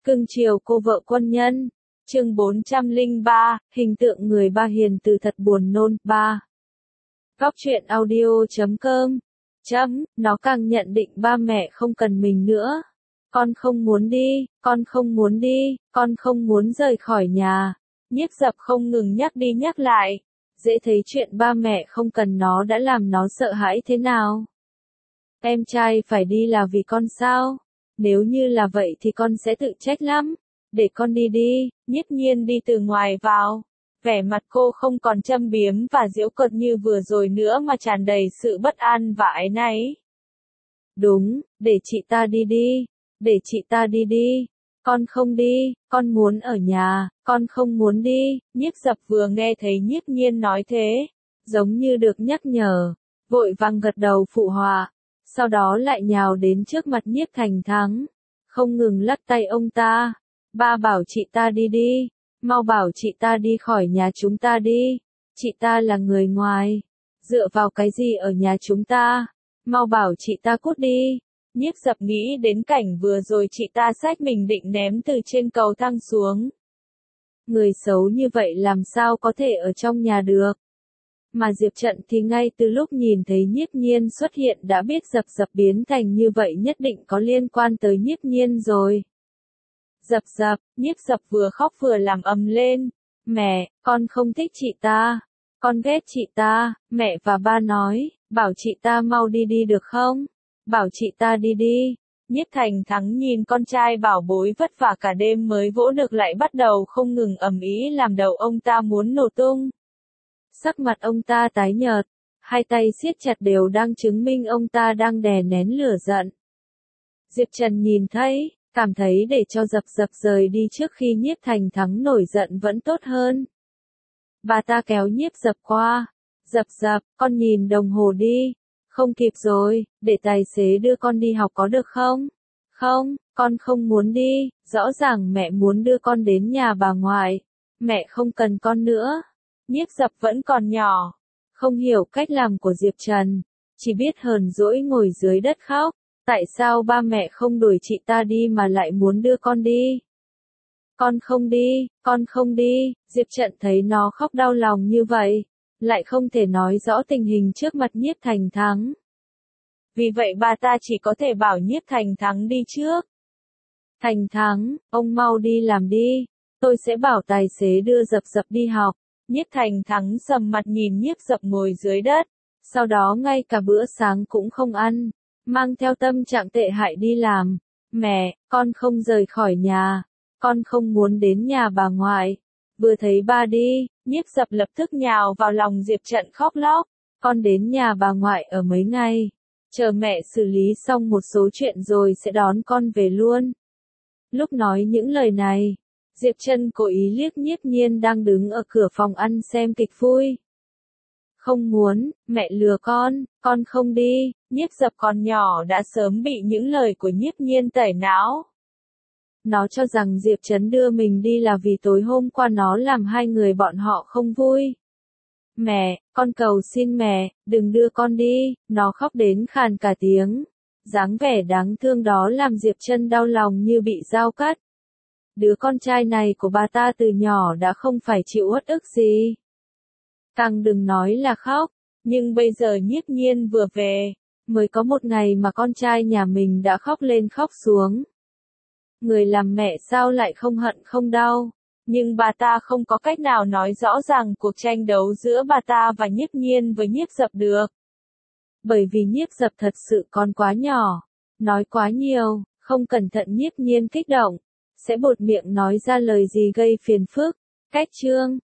Cưng chiều cô vợ quân nhân. Chương 403, hình tượng người ba hiền từ thật buồn nôn. 3. Góc truyện audio.com. Nó càng nhận định ba mẹ không cần mình nữa. Con không muốn đi, con không muốn đi, con không muốn rời khỏi nhà. Nhiếp Dập không ngừng nhắc đi nhắc lại. Dễ thấy chuyện ba mẹ không cần nó đã làm nó sợ hãi thế nào. Em trai phải đi là vì con sao? Nếu như là vậy thì con sẽ tự trách lắm. Để con đi đi. Nhiếp Nhiên đi từ ngoài vào. Vẻ mặt cô không còn châm biếm và giễu cợt như vừa rồi nữa mà tràn đầy sự bất an và áy náy. Đúng, để chị ta đi đi. Để chị ta đi đi. Con không đi, con muốn ở nhà, con không muốn đi. Nhiếp Dập vừa nghe thấy Nhiếp Nhiên nói thế, giống như được nhắc nhở, vội vàng gật đầu phụ họa, sau đó lại nhào đến trước mặt Nhiếp Thành Thắng, không ngừng lắc tay ông ta. Ba bảo chị ta đi đi, mau bảo chị ta đi khỏi nhà chúng ta đi, chị ta là người ngoài, dựa vào cái gì ở nhà chúng ta, mau bảo chị ta cút đi. Nhiếp Dập nghĩ đến cảnh vừa rồi chị ta xách mình định ném từ trên cầu thang xuống. Người xấu như vậy làm sao có thể ở trong nhà được. Mà Diệp Trận thì ngay từ lúc nhìn thấy Nhiếp Nhiên xuất hiện đã biết Dập biến thành như vậy nhất định có liên quan tới Nhiếp Nhiên rồi. Dập, Nhiếp Dập vừa khóc vừa làm ầm lên. Mẹ, con không thích chị ta. Con ghét chị ta, mẹ và ba nói, bảo chị ta mau đi đi được không? Bảo chị ta đi đi. Nhiếp Thành Thắng nhìn con trai bảo bối vất vả cả đêm mới vỗ được lại bắt đầu không ngừng ầm ĩ làm đầu ông ta muốn nổ tung. Sắc mặt ông ta tái nhợt, hai tay siết chặt đều đang chứng minh ông ta đang đè nén lửa giận. Diệp Trần nhìn thấy, cảm thấy để cho Dập rời đi trước khi Nhiếp Thành Thắng nổi giận vẫn tốt hơn. Bà ta kéo Nhiếp Dập qua. Dập, con nhìn đồng hồ đi. Không kịp rồi, để tài xế đưa con đi học có được không? Không, con không muốn đi, rõ ràng mẹ muốn đưa con đến nhà bà ngoại. Mẹ không cần con nữa. Nhiếp Dập vẫn còn nhỏ, không hiểu cách làm của Diệp Trần, chỉ biết hờn dỗi ngồi dưới đất khóc. Tại sao ba mẹ không đuổi chị ta đi mà lại muốn đưa con đi? Con không đi, con không đi. Diệp Trận thấy nó khóc đau lòng như vậy, lại không thể nói rõ tình hình trước mặt Nhiếp Thành Thắng. Vì vậy bà ta chỉ có thể bảo Nhiếp Thành Thắng đi trước. Thành Thắng, ông mau đi làm đi, tôi sẽ bảo tài xế đưa Dập đi học. Nhiếp Thành Thắng sầm mặt nhìn Nhiếp Dập ngồi dưới đất, sau đó ngay cả bữa sáng cũng không ăn, mang theo tâm trạng tệ hại đi làm. Mẹ, con không rời khỏi nhà, con không muốn đến nhà bà ngoại. Vừa thấy ba đi, Nhiếp Dập lập tức nhào vào lòng Diệp Trận khóc lóc. Con đến nhà bà ngoại ở mấy ngày, chờ mẹ xử lý xong một số chuyện rồi sẽ đón con về luôn. Lúc nói những lời này, Diệp Trần cố ý liếc Nhiếp Nhiên đang đứng ở cửa phòng ăn xem kịch vui. Không muốn, mẹ lừa con không đi. Nhiếp Dập còn nhỏ đã sớm bị những lời của Nhiếp Nhiên tẩy não. Nó cho rằng Diệp Trấn đưa mình đi là vì tối hôm qua nó làm hai người bọn họ không vui. Mẹ, con cầu xin mẹ, đừng đưa con đi. Nó khóc đến khàn cả tiếng. Dáng vẻ đáng thương đó làm Diệp Trân đau lòng như bị dao cắt. Đứa con trai này của bà ta từ nhỏ đã không phải chịu uất ức gì. Càng đừng nói là khóc, nhưng bây giờ Nhiếp Nhiên vừa về, mới có một ngày mà con trai nhà mình đã khóc lên khóc xuống. Người làm mẹ sao lại không hận không đau, nhưng bà ta không có cách nào nói rõ ràng cuộc tranh đấu giữa bà ta và Nhiếp Nhiên với Nhiếp Dập được. Bởi vì Nhiếp Dập thật sự còn quá nhỏ, nói quá nhiều, không cẩn thận Nhiếp Nhiên kích động, sẽ buột miệng nói ra lời gì gây phiền phức. Cách chương